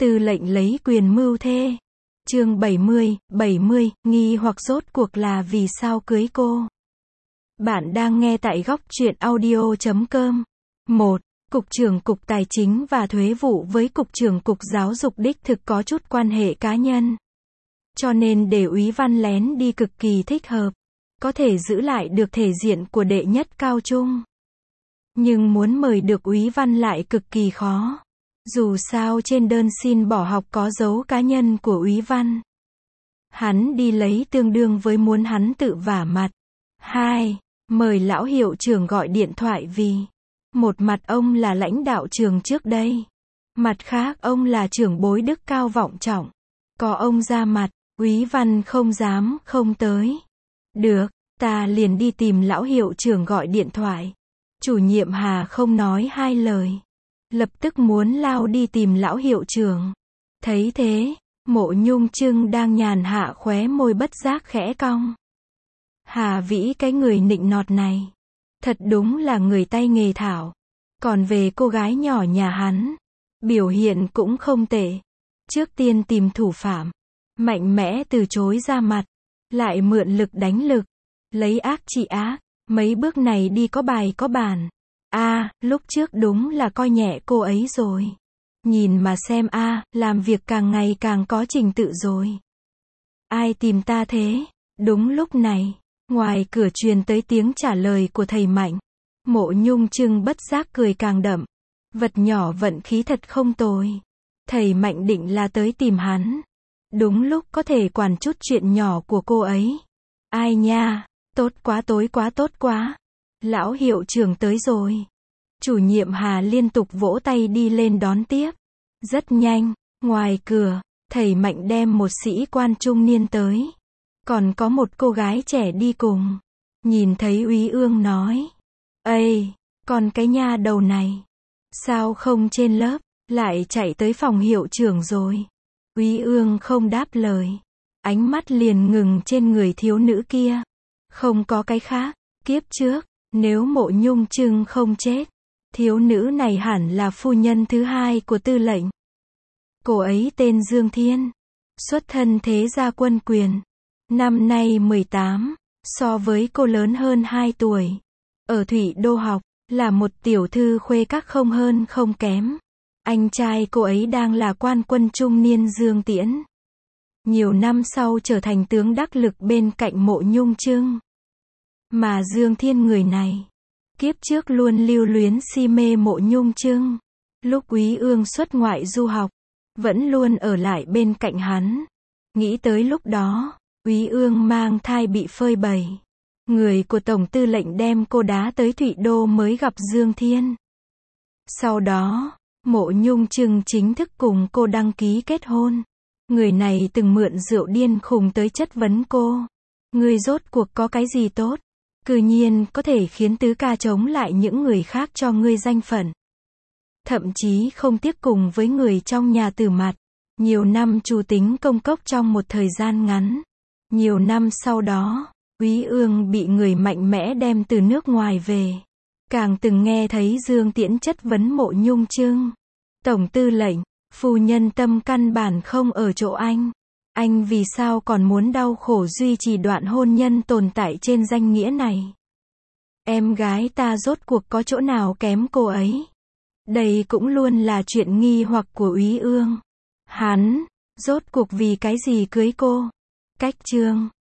Tư lệnh lấy quyền mưu thê. Chương 70, nghi hoặc rốt cuộc là vì sao cưới cô. Bạn đang nghe tại góc truyện audio.com. 1. Cục trưởng Cục Tài chính và Thuế vụ với Cục trưởng Cục Giáo dục đích thực có chút quan hệ cá nhân. Cho nên để Úy Văn lén đi cực kỳ thích hợp. Có thể giữ lại được thể diện của đệ nhất cao trung. Nhưng muốn mời được Úy Văn lại cực kỳ khó. Dù sao trên đơn xin bỏ học có dấu cá nhân của Úy Văn. Hắn đi lấy tương đương với muốn hắn tự vả mặt. 2. Mời lão hiệu trưởng gọi điện thoại vì một mặt ông là lãnh đạo trường trước đây. Mặt khác ông là trưởng bối đức cao vọng trọng. Có ông ra mặt, Úy Văn không dám không tới. Được, ta liền đi tìm lão hiệu trưởng gọi điện thoại. Chủ nhiệm Hà không nói hai lời. Lập tức muốn lao đi tìm lão hiệu trưởng. Thấy thế, Mộ Nhung Trưng đang nhàn hạ khóe môi bất giác khẽ cong. Hà Vĩ cái người nịnh nọt này. Thật đúng là người tay nghề thảo. Còn về cô gái nhỏ nhà hắn, biểu hiện cũng không tệ. Trước tiên tìm thủ phạm. Mạnh mẽ từ chối ra mặt. Lại mượn lực đánh lực. Lấy ác trị ác. Mấy bước này đi có bài có bản. Lúc trước đúng là coi nhẹ cô ấy rồi. Nhìn mà xem làm việc càng ngày càng có trình tự rồi. Ai tìm ta thế? Đúng lúc này, ngoài cửa truyền tới tiếng trả lời của thầy Mạnh. Mộ Nhung Trưng bất giác cười càng đậm. Vật nhỏ vận khí thật không tồi. Thầy Mạnh định là tới tìm hắn. Đúng lúc có thể quản chút chuyện nhỏ của cô ấy. Ai nha, tốt quá, tối quá, tốt quá. Lão hiệu trưởng tới rồi. Chủ nhiệm Hà liên tục vỗ tay đi lên đón tiếp. Rất nhanh, ngoài cửa, thầy Mạnh đem một sĩ quan trung niên tới. Còn có một cô gái trẻ đi cùng. Nhìn thấy Úy Ương nói. Ây, còn cái nha đầu này. Sao không trên lớp, lại chạy tới phòng hiệu trưởng rồi. Úy Ương không đáp lời. Ánh mắt liền ngừng trên người thiếu nữ kia. Không có cái khác, kiếp trước, nếu Mộ Nhung Trưng không chết. Thiếu nữ này hẳn là phu nhân thứ hai của tư lệnh. Cô ấy tên Dương Thiên. Xuất thân thế gia quân quyền. Năm nay 18. So với cô lớn hơn 2 tuổi. Ở Thụy Đô học. Là một tiểu thư khuê các không hơn không kém. Anh trai cô ấy đang là quan quân trung niên Dương Tiễn. Nhiều năm sau trở thành tướng đắc lực bên cạnh Mộ Nhung Trưng. Mà Dương Thiên người này. Kiếp trước luôn lưu luyến si mê Mộ Nhung Trưng. Lúc Úy Ương xuất ngoại du học, vẫn luôn ở lại bên cạnh hắn. Nghĩ tới lúc đó, Úy Ương mang thai bị phơi bày. Người của Tổng tư lệnh đem cô đá tới Thụy Đô mới gặp Dương Thiên. Sau đó, Mộ Nhung Trưng chính thức cùng cô đăng ký kết hôn. Người này từng mượn rượu điên khùng tới chất vấn cô. Người rốt cuộc có cái gì tốt? Cư nhiên có thể khiến tứ ca chống lại những người khác cho ngươi danh phận. Thậm chí không tiếc cùng với người trong nhà từ mặt. Nhiều năm trù tính công cốc trong một thời gian ngắn. Nhiều năm sau đó, Úy Ương bị người mạnh mẽ đem từ nước ngoài về. Càng từng nghe thấy Dương Tiễn chất vấn Mộ Nhung Trưng. Tổng tư lệnh, phu nhân tâm căn bản không ở chỗ anh. Anh vì sao còn muốn đau khổ duy trì đoạn hôn nhân tồn tại trên danh nghĩa này? Em gái ta rốt cuộc có chỗ nào kém cô ấy? Đây cũng luôn là chuyện nghi hoặc của Úy Ương. Hắn, rốt cuộc vì cái gì cưới cô? Cách chương